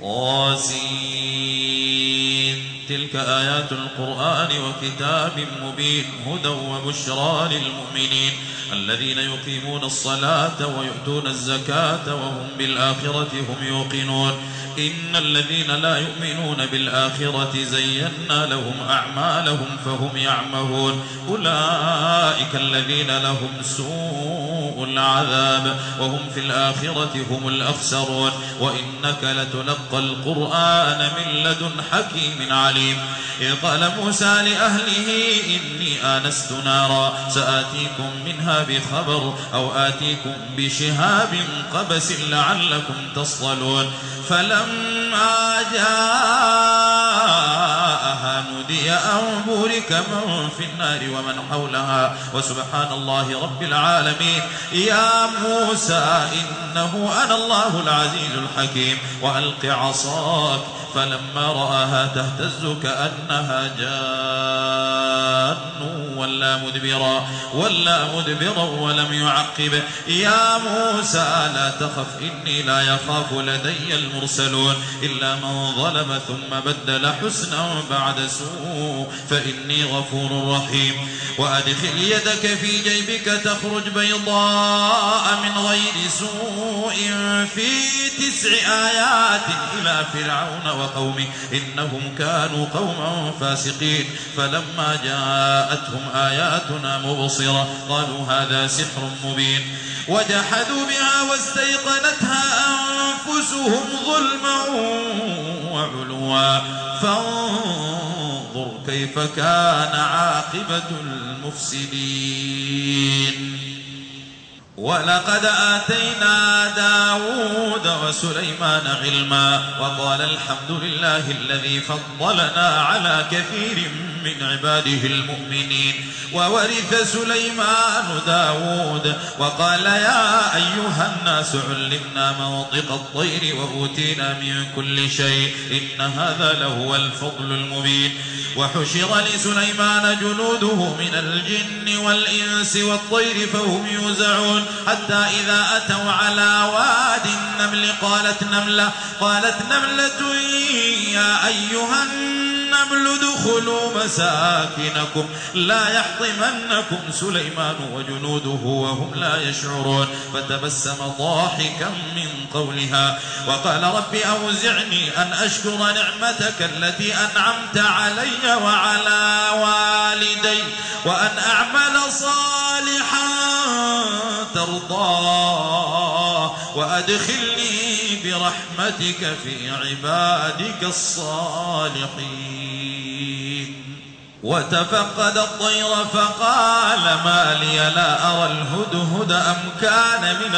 طاسين. تلك آيات القرآن وكتاب مبين هدى وبشرى للمؤمنين الذين يقيمون الصلاة ويؤتون الزكاة وهم بالآخرة هم يوقنون. إن الذين لا يؤمنون بالآخرة زينا لهم أعمالهم فهم يعمهون. أولئك الذين لهم سوء العذاب وهم في الآخرة هم الأخسرون. وإنك لتلقى القرآن من لدن حكيم عليم. إذ قال موسى لأهله إني آنست نارا سآتيكم منها بخبر أو آتيكم بشهاب قبس لعلكم تصطلون. فلما جاءها نودي أن بورك من في النار ومن حولها وسبحان الله رب العالمين. يا موسى إنه أنا الله العزيز الحكيم وألق عصاك. فلما رآها تهتز كأنها جان ولا مدبرا ولم يعقب. يا موسى لا تخف إني لا يخاف لدي المرسلون إلا من ظلم ثم بدل حسنا بعد سوء فإني غفور رحيم. وأدخل يدك في جيبك تخرج بيضاء من غير سوء في 9 آيات إلى فرعون وقومه إنهم كانوا قوما فاسقين. فلما جاءتهم آياتنا مبصرة قالوا هذا سحر مبين. وجحدوا بها واستيقنتها أنفسهم ظلما وعلوا فانظر كيف كان عاقبة المفسدين. ولقد آتينا داود وسليمان علما وقال الحمد لله الذي فضلنا على كثير من عباده المؤمنين. وورث سليمان داود وقال يا أيها الناس علمنا منطق الطير وأوتينا من كل شيء إن هذا لهو الفضل المبين. وحشر لسليمان جنوده من الجن والإنس والطير فهم يوزعون حتى إذا أتوا على واد النمل قالت نملة يا أيها النمل ادخلوا مساكنكم لا يحطمنكم سليمان وجنوده وهم لا يشعرون. فتبسم ضاحكا من قولها وقال رب أوزعني أن أشكر نعمتك التي أنعمت علي وعلى والدي وأن أعمل صالحا ترضاه وأدخلني برحمتك في عبادك الصالحين. وتفقد الطير فقال ما لي لا أرى الهدهد أم كان من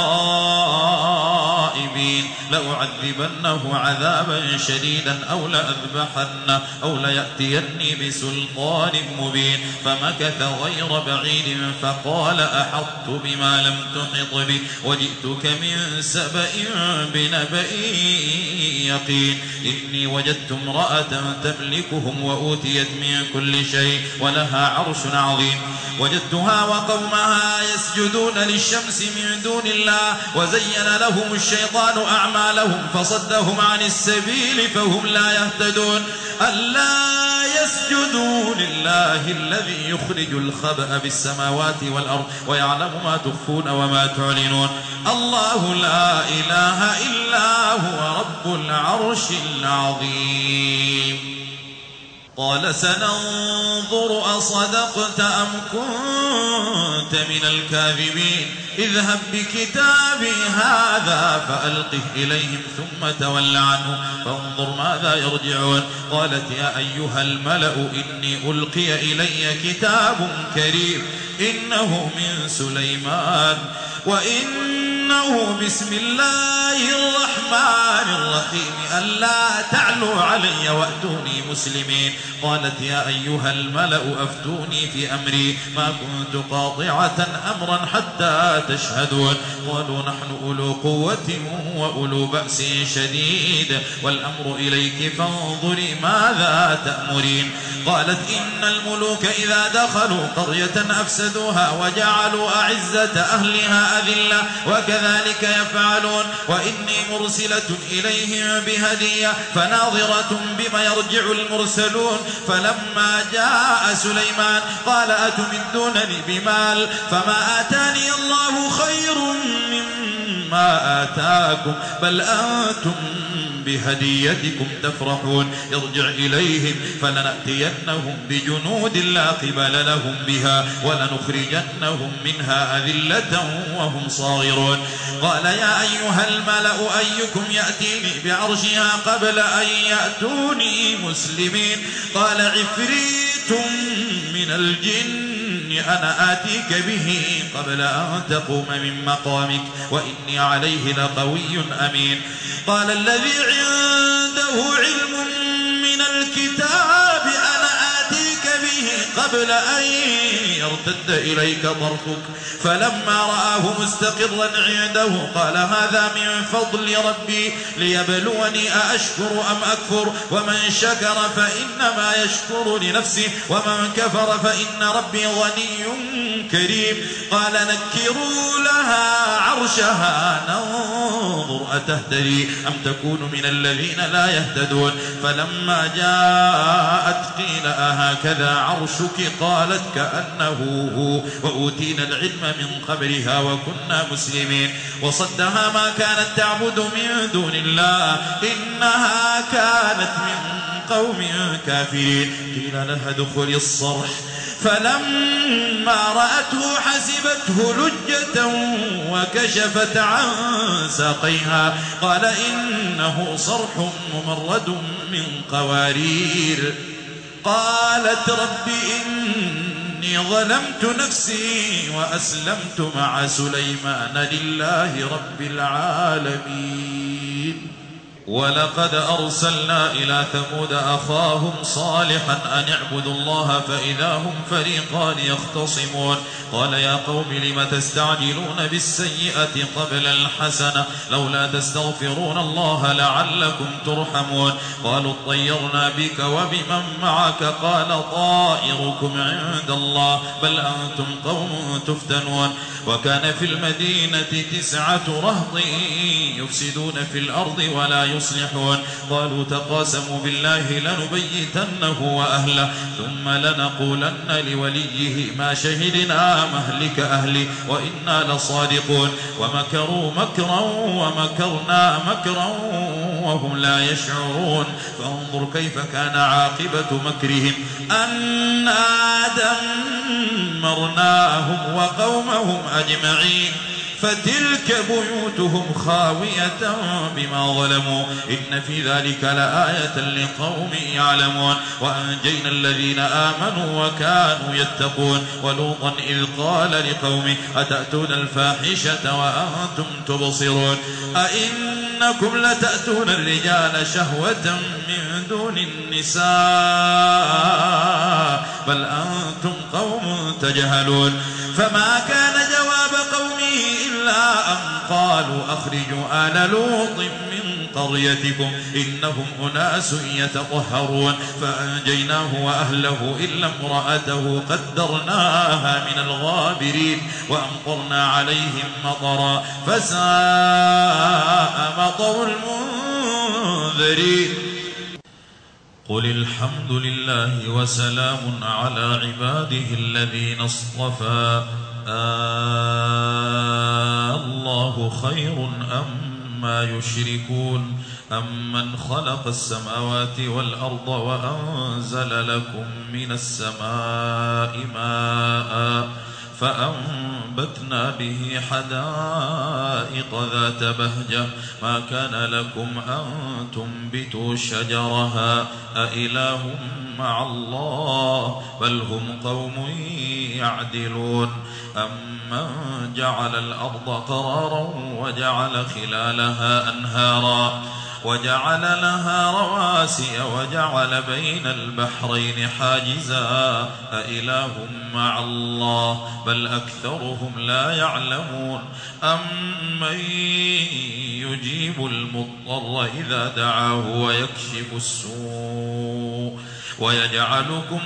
الغائبين لأعذبنه عذابا شديدا أو لأذبحنه أو ليأتيني بسلطان مبين. فمكث غير بعيد فقال أحطت بما لم تحط به وجئتك من سبأ بنبأ يقين. إني وجدت امرأة تملكهم وأوتيت من كل شيء ولها عرش عظيم. وجدتها وقومها يسجدون للشمس من دون الله وزين لهم الشيطان أعمالهم فصدهم عن السبيل فهم لا يهتدون. ألا يسجدوا لله الذي يخرج الخبأ بالسماوات والأرض ويعلم ما تخفون وما تعلنون. الله لا إله إلا هو رب العرش العظيم. قال سننظر أصدقت أم كنت من الكاذبين اذهب بكتابي هذا فألقه إليهم ثم تول عنه فانظر ماذا يرجعون. قالت يا أيها الملأ إني ألقي إلي كتاب كريم إنه من سليمان وإنه بسم الله الرحمن الرحيم ألا تعلوا علي علي وأتوني مسلمين. قالت يا أيها الملأ أفتوني في أمري ما كنت قاطعة أمرا حتى تشهدون. قالوا نحن أولو قوة وأولو بأس شديد والأمر إليك فانظري ماذا تأمرين. قالت إن الملوك إذا دخلوا قرية أفسدوها وجعلوا أعزة أهلها أذلة وكذلك يفعلون وإني مرسلة إليهم بهدية فناظرة بما يرجع المرسلون. فلما جاء سليمان قال أتمدونني بمال فما آتاني الله خير مما آتاكم بل أنتم بهديتكم تفرحون. ارجع إليهم فلنأتينهم بجنود لا قبل لهم بها ولنخرجنهم منها أذلة وهم صاغرون. قال يا أيها الملأ أيكم يأتيني بعرشها قبل أن يأتوني مسلمين. قال عفريت من الجن أنا آتيك به قبل أن تقوم من مقامك وإني عليه لقوي أمين. قال الذي عنده علم من الكتاب أنا آتيك به قبل أن يرتد إليك طرفك. فلما رآه مستقرا عنده قال هذا من فضل ربي ليبلوني أأشكر أم أكفر ومن شكر فإنما يشكر لنفسه ومن كفر فإن ربي غني كريم. قال نكروا لها عرشها ننظر أتهتدي أم تكون من الذين لا يهتدون. فلما جاءت قيل أهكذا عرشك قالت كأنه هو وأوتينا العلم من قبلها وكنا مسلمين. وصدها ما كانت تعبد من دون الله إنها كانت من قوم كافرين. قيل لها ادخلي الصرح فلما رأته حسبته لجة وكشفت عن ساقيها قال إنه صرح ممرد من قوارير. قالت رب إني ظلمت نفسي وأسلمت مع سليمان لله رب العالمين. ولقد أرسلنا إلى ثمود أخاهم صالحا أن اعبدوا الله فإذا هم فريقان يختصمون. قال يا قوم لم تستعجلون بالسيئة قبل الحسنة لولا تستغفرون الله لعلكم ترحمون. قالوا اطيرنا بك وبمن معك قال طائركم عند الله بل أنتم قوم تفتنون. وكان في المدينة 9 رهط يفسدون في الأرض ولا يصلحون. قالوا تقاسموا بالله لنبيتنه وأهله ثم لنقولن لوليه ما شهدنا مهلك أهله وإنا لصادقون. ومكروا مكرا ومكرنا مكرا وهم لا يشعرون. فانظر كيف كان عاقبة مكرهم أنا دمرناهم وقومهم أجمعين فتلك بيوتهم خاوية بما ظلموا إن في ذلك لآية لقوم يعلمون. وأنجينا الذين آمنوا وكانوا يتقون. ولوطا إذ قال لقومه أتأتون الفاحشة وأنتم تبصرون أئنكم لتأتون الرجال شهوة من دون النساء بل أنتم قوم تجهلون. فما كان جواب قومه إلا أن قالوا أخرجوا آل لوط من قريتكم إنهم أناس يتطهرون. فأنجيناه وأهله إلا امرأته قدرناها من الغابرين وأمطرنا عليهم مطرا فساء مطر المنذرين. قل الحمد لله وسلام على عباده الذين اصطفى الله خير أما يشركون أمن خلق السماوات والأرض وأنزل لكم من السماء ماء فأنبتنا به حدائق ذات بهجة ما كان لكم أن تنبتوا شجرها أإله مع الله بل هم قوم يعدلون. أمن جعل الأرض قرارا وجعل خلالها أنهارا وجعل لها رواسي وجعل بين البحرين حاجزا أإله مع الله بل أكثرهم لا يعلمون أمن يجيب المضطر إذا دعاه ويكشف السوء ويجعلكم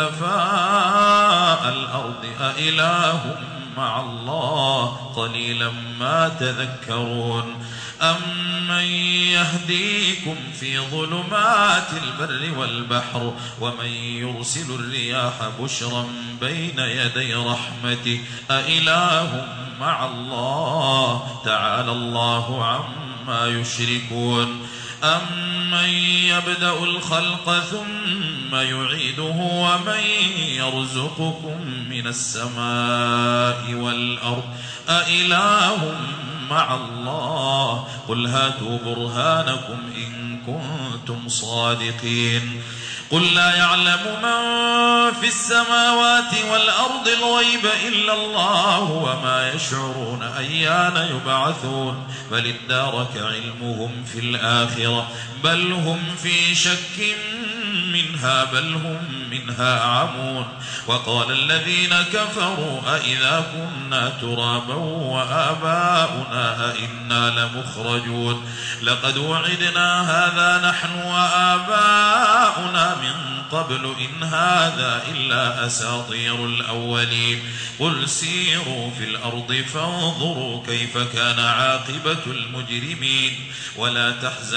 خلفاء الأرض أإله مع الله قليلا ما تذكرون أمن يهديكم في ظلمات البر والبحر ومن يرسل الرياح بشرا بين يدي رحمته أإله مع الله تعالى الله عما يشركون أمن يبدأ الخلق ثم يعيده ومن يرزقكم من السماء والأرض أإله مع الله قل هاتوا برهانكم إن كنتم صادقين قل لا يعلم من في السماوات والأرض الغيب إلا الله وما يشعرون أيان يبعثون بل ادارك علمهم في الآخرة بل هم في شك منها بل هم منها عمون وقال الذين كفروا أئذا كنا ترابا وآباؤنا أئنا لمخرجون لقد وعدنا هذا نحن وآباؤنا من قبل إن هذا إلا أساطير الأولين قل سيروا في الأرض فانظروا كيف كان عاقبة المجرمين ولا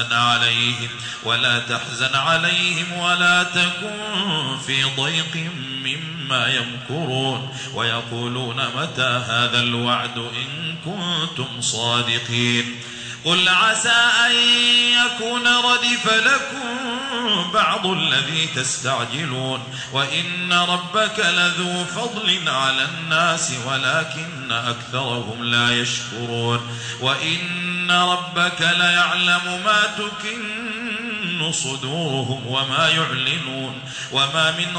تحزن عليهم ولا تكن في ضيق مما يمكرون ويقولون متى هذا الوعد إن كنتم صادقين قل عسى أن يكون ردف لكم بعض الذي تستعجلون وإن ربك لذو فضل على الناس ولكن أكثرهم لا يشكرون وإن ربك ليعلم ما تكن صدورهم وما يعلنون وما من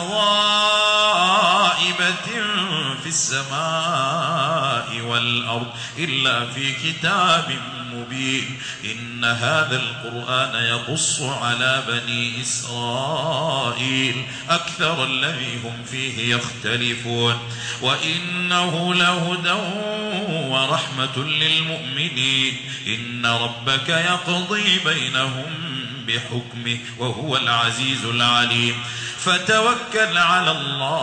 غائبة في السماء والأرض إلا في كتاب مبين إن هذا القرآن يقص على بني إسرائيل أكثر الذي هم فيه يختلفون وإنه لهدى ورحمة للمؤمنين إن ربك يقضي بينهم بحكمه وهو العزيز العليم فتوكل على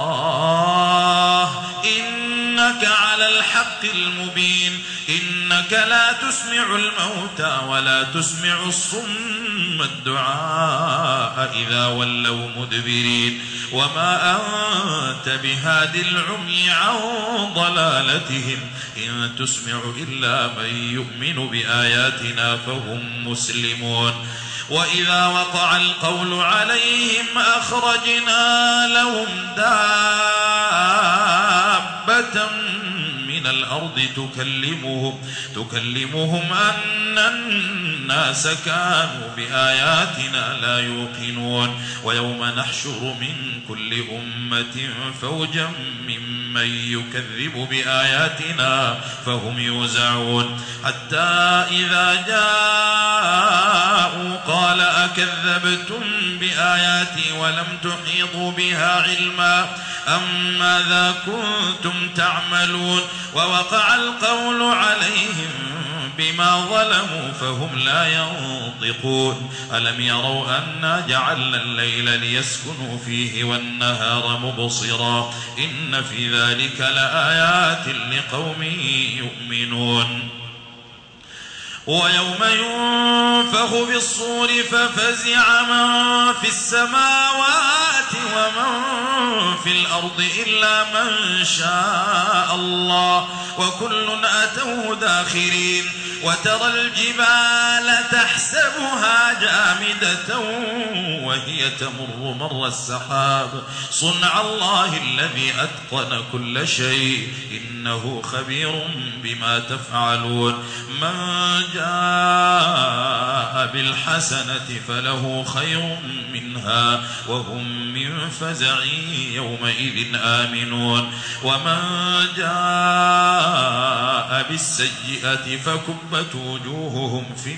الله إنك على الحق المبين إنك لا تسمع الموتى ولا تسمع الصم الدعاء إذا ولوا مدبرين وما أنت بهاد العمي عن ضلالتهم إن تسمع إلا من يؤمن بآياتنا فهم مسلمون وإذا وقع القول عليهم أخرجنا لهم دابة من الأرض تكلمهم أن الناس كانوا بآياتنا لا يوقنون ويوم نحشر من كل أمة فوجا ممن يكذب بآياتنا فهم يوزعون حتى إذا جاءوا قال أكذبتم بآياتي ولم تحيطوا بها علما أم ماذا كنتم تعملون ووقع القول عليهم بما ظلموا فهم لا ينطقون ألم يروا أنا جعلنا الليل ليسكنوا فيه والنهار مبصرا إن في ذلك لآيات لقوم يؤمنون ويوم ينفخ في الصور ففزع من في السماوات ومن في الأرض إلا من شاء الله وكل أتوه داخرين وترى الجبال تحسبها جامدة وهي تمر مر السحاب صنع الله الذي أتقن كل شيء إنه خبير بما تفعلون من جاء بالحسنة فله خير منها وهم من فزع يومئذ آمنون ومن جاء بالسيئة فكبت كبت وجوههم في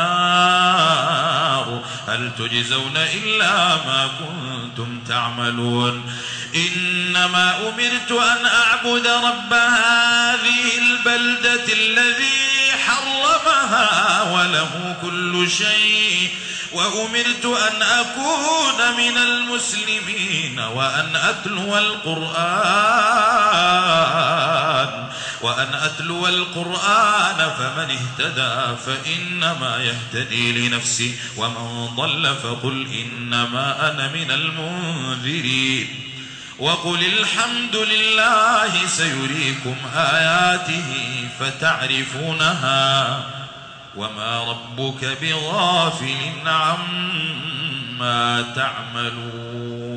النار هل تجزون إلا ما كنتم تعملون إنما أمرت أن أعبد رب هذه البلدة الذي حرمها وله كل شيء وأمرت أن أكون من المسلمين وأن أتلو القرآن فمن اهتدى فإنما يهتدي لنفسه ومن ضل فقل إنما أنا من المنذرين وقل الحمد لله سيريكم آياته فتعرفونها وما ربك بغافل عما تعملون.